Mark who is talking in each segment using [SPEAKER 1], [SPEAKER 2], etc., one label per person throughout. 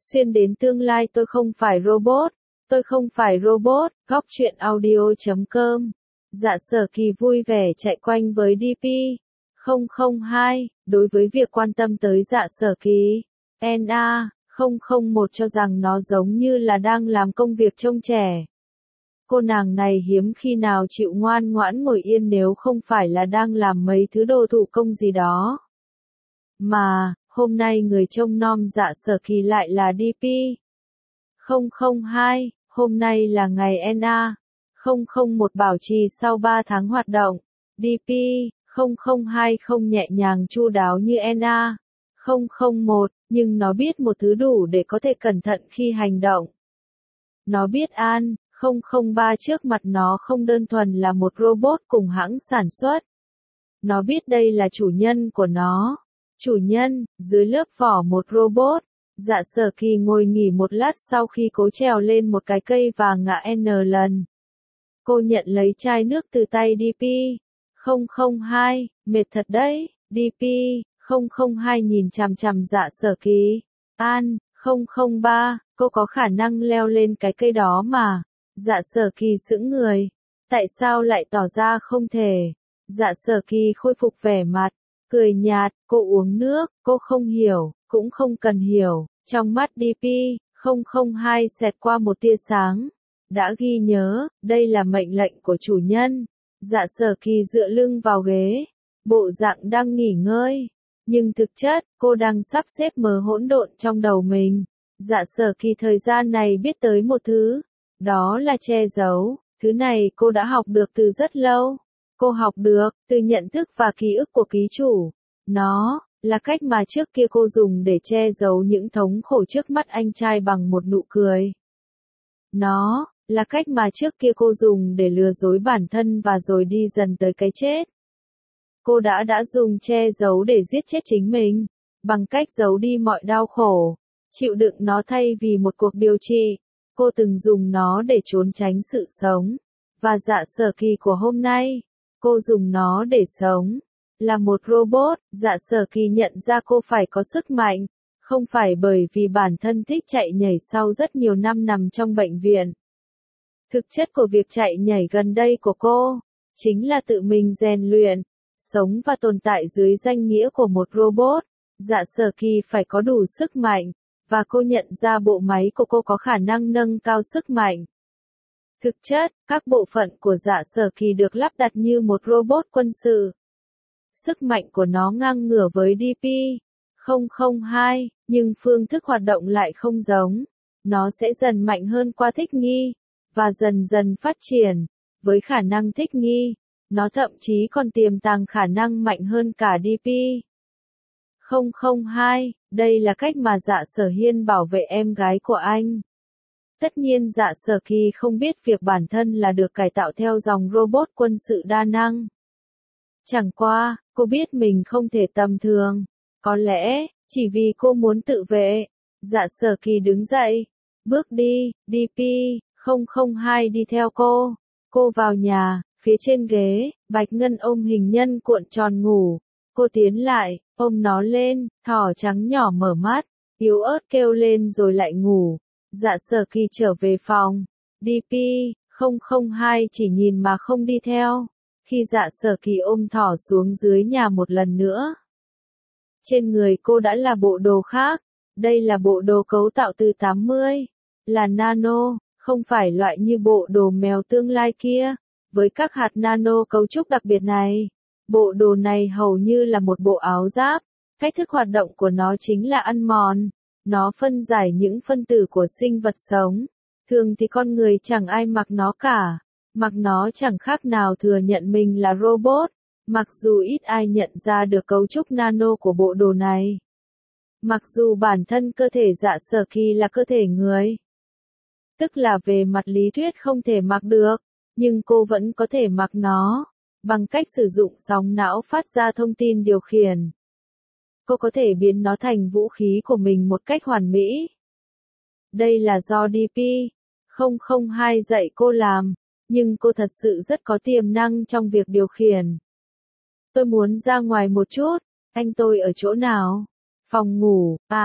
[SPEAKER 1] Xuyên đến tương lai tôi không phải robot. Tôi không phải robot. Góc truyện audio.com. Dạ Sở Kỳ vui vẻ chạy quanh với DP 002. Đối với việc quan tâm tới Dạ Sở Kỳ, NA 001 cho rằng nó giống như là đang làm công việc trông trẻ. Cô nàng này hiếm khi nào chịu ngoan ngoãn ngồi yên nếu không phải là đang làm mấy thứ đồ thủ công gì đó. Mà, hôm nay người trông nom Dạ Sở Kỳ lại là DP 002, hôm nay là ngày NA 001 bảo trì sau 3 tháng hoạt động. DP 002 không nhẹ nhàng chu đáo như NA 001, nhưng nó biết một thứ đủ để có thể cẩn thận khi hành động. Nó biết An 003 trước mặt nó không đơn thuần là một robot cùng hãng sản xuất. Nó biết đây là chủ nhân của nó. Chủ nhân, dưới lớp vỏ một robot. Dạ Sở Kỳ ngồi nghỉ một lát sau khi cố trèo lên một cái cây và ngã N lần. Cô nhận lấy chai nước từ tay DP 002, mệt thật đấy. DP 002 nhìn chằm chằm Dạ Sở Kỳ. An 003, cô có khả năng leo lên cái cây đó mà. Dạ Sở Kỳ sững người. Tại sao lại tỏ ra không thể? Dạ Sở Kỳ khôi phục vẻ mặt, cười nhạt, cô uống nước, cô không hiểu, cũng không cần hiểu. Trong mắt DP 002 xẹt qua một tia sáng. Đã ghi nhớ, đây là mệnh lệnh của chủ nhân. Dạ Sở Kỳ dựa lưng vào ghế, bộ dạng đang nghỉ ngơi. Nhưng thực chất, cô đang sắp xếp mớ hỗn độn trong đầu mình. Dạ Sở Kỳ thời gian này biết tới một thứ. Đó là che giấu. Thứ này cô đã học được từ rất lâu. Cô học được từ nhận thức và ký ức của ký chủ. Nó là cách mà trước kia cô dùng để che giấu những thống khổ trước mắt anh trai bằng một nụ cười. Nó là cách mà trước kia cô dùng để lừa dối bản thân và rồi đi dần tới cái chết. Cô đã dùng che giấu để giết chết chính mình, bằng cách giấu đi mọi đau khổ, chịu đựng nó thay vì một cuộc điều trị. Cô từng dùng nó để trốn tránh sự sống. Và Dạ Sở Kỳ của hôm nay, cô dùng nó để sống. Là một robot, Dạ Sở Kỳ nhận ra cô phải có sức mạnh, không phải bởi vì bản thân thích chạy nhảy sau rất nhiều năm nằm trong bệnh viện. Thực chất của việc chạy nhảy gần đây của cô, chính là tự mình rèn luyện, sống và tồn tại dưới danh nghĩa của một robot. Dạ Sở Kỳ phải có đủ sức mạnh, và cô nhận ra bộ máy của cô có khả năng nâng cao sức mạnh. Thực chất, các bộ phận của Dạ Sở Kỳ được lắp đặt như một robot quân sự. Sức mạnh của nó ngang ngửa với DP 002, nhưng phương thức hoạt động lại không giống. Nó sẽ dần mạnh hơn qua thích nghi, và dần dần phát triển. Với khả năng thích nghi, nó thậm chí còn tiềm tàng khả năng mạnh hơn cả DP 002, đây là cách mà Dạ Sở Hiên bảo vệ em gái của anh. Tất nhiên Dạ Sở Kỳ không biết việc bản thân là được cải tạo theo dòng robot quân sự đa năng. Chẳng qua, cô biết mình không thể tầm thường. Có lẽ, chỉ vì cô muốn tự vệ. Dạ Sở Kỳ đứng dậy, bước đi, DP 002 đi theo cô. Cô vào nhà, phía trên ghế, Bạch Ngân ôm hình nhân cuộn tròn ngủ. Cô tiến lại, ôm nó lên, thỏ trắng nhỏ mở mắt, yếu ớt kêu lên rồi lại ngủ. Dạ Sở Kỳ trở về phòng. DP 002 chỉ nhìn mà không đi theo. Khi Dạ Sở Kỳ ôm thỏ xuống dưới nhà một lần nữa, trên người cô đã là bộ đồ khác. Đây là bộ đồ cấu tạo từ 80. Là nano, không phải loại như bộ đồ mèo tương lai kia. Với các hạt nano cấu trúc đặc biệt này, bộ đồ này hầu như là một bộ áo giáp. Cách thức hoạt động của nó chính là ăn mòn. Nó phân giải những phân tử của sinh vật sống. Thường thì con người chẳng ai mặc nó cả. Mặc nó chẳng khác nào thừa nhận mình là robot. Mặc dù ít ai nhận ra được cấu trúc nano của bộ đồ này. Mặc dù bản thân cơ thể Dạ Sở Kỳ là cơ thể người. Tức là về mặt lý thuyết không thể mặc được. Nhưng cô vẫn có thể mặc nó. Bằng cách sử dụng sóng não phát ra thông tin điều khiển. Cô có thể biến nó thành vũ khí của mình một cách hoàn mỹ. Đây là do DP 002 dạy cô làm, nhưng cô thật sự rất có tiềm năng trong việc điều khiển. Tôi muốn ra ngoài một chút, anh tôi ở chỗ nào? Phòng ngủ, à,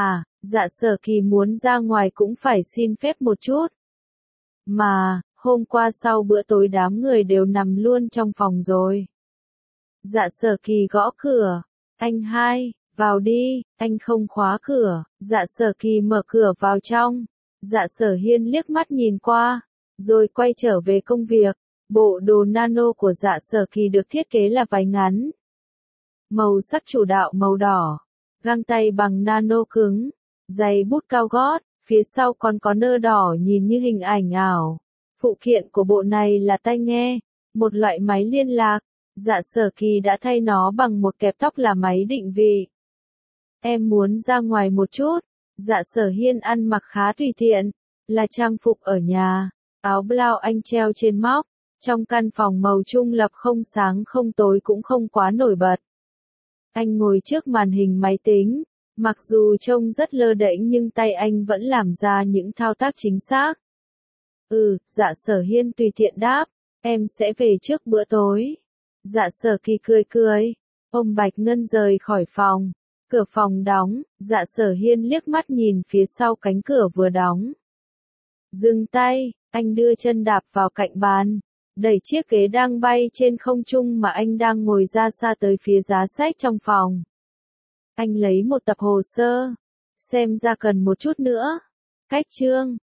[SPEAKER 1] Dạ Sở Kỳ muốn ra ngoài cũng phải xin phép một chút. Mà, hôm qua sau bữa tối đám người đều nằm luôn trong phòng rồi. Dạ Sở Kỳ gõ cửa. Anh hai, vào đi, anh không khóa cửa. Dạ Sở Kỳ mở cửa vào trong. Dạ Sở Hiên liếc mắt nhìn qua, rồi quay trở về công việc. Bộ đồ nano của Dạ Sở Kỳ được thiết kế là váy ngắn. Màu sắc chủ đạo màu đỏ, găng tay bằng nano cứng, giày bút cao gót, phía sau còn có nơ đỏ nhìn như hình ảnh ảo. Phụ kiện của bộ này là tai nghe, một loại máy liên lạc. Dạ Sở Kỳ đã thay nó bằng một kẹp tóc là máy định vị. Em muốn ra ngoài một chút. Dạ Sở Hiên ăn mặc khá tùy tiện, là trang phục ở nhà, áo blau anh treo trên móc, trong căn phòng màu trung lập không sáng không tối cũng không quá nổi bật. Anh ngồi trước màn hình máy tính, mặc dù trông rất lơ đễnh nhưng tay anh vẫn làm ra những thao tác chính xác. Dạ Sở Hiên tùy tiện đáp, em sẽ về trước bữa tối. Dạ Sở Kỳ cười cười, ôm Bạch Ngân rời khỏi phòng. Cửa phòng đóng, Dạ Sở Hiên liếc mắt nhìn phía sau cánh cửa vừa đóng. Dừng tay, anh đưa chân đạp vào cạnh bàn, đẩy chiếc ghế đang bay trên không trung mà anh đang ngồi ra xa tới phía giá sách trong phòng. Anh lấy một tập hồ sơ, xem ra cần một chút nữa. Cách chương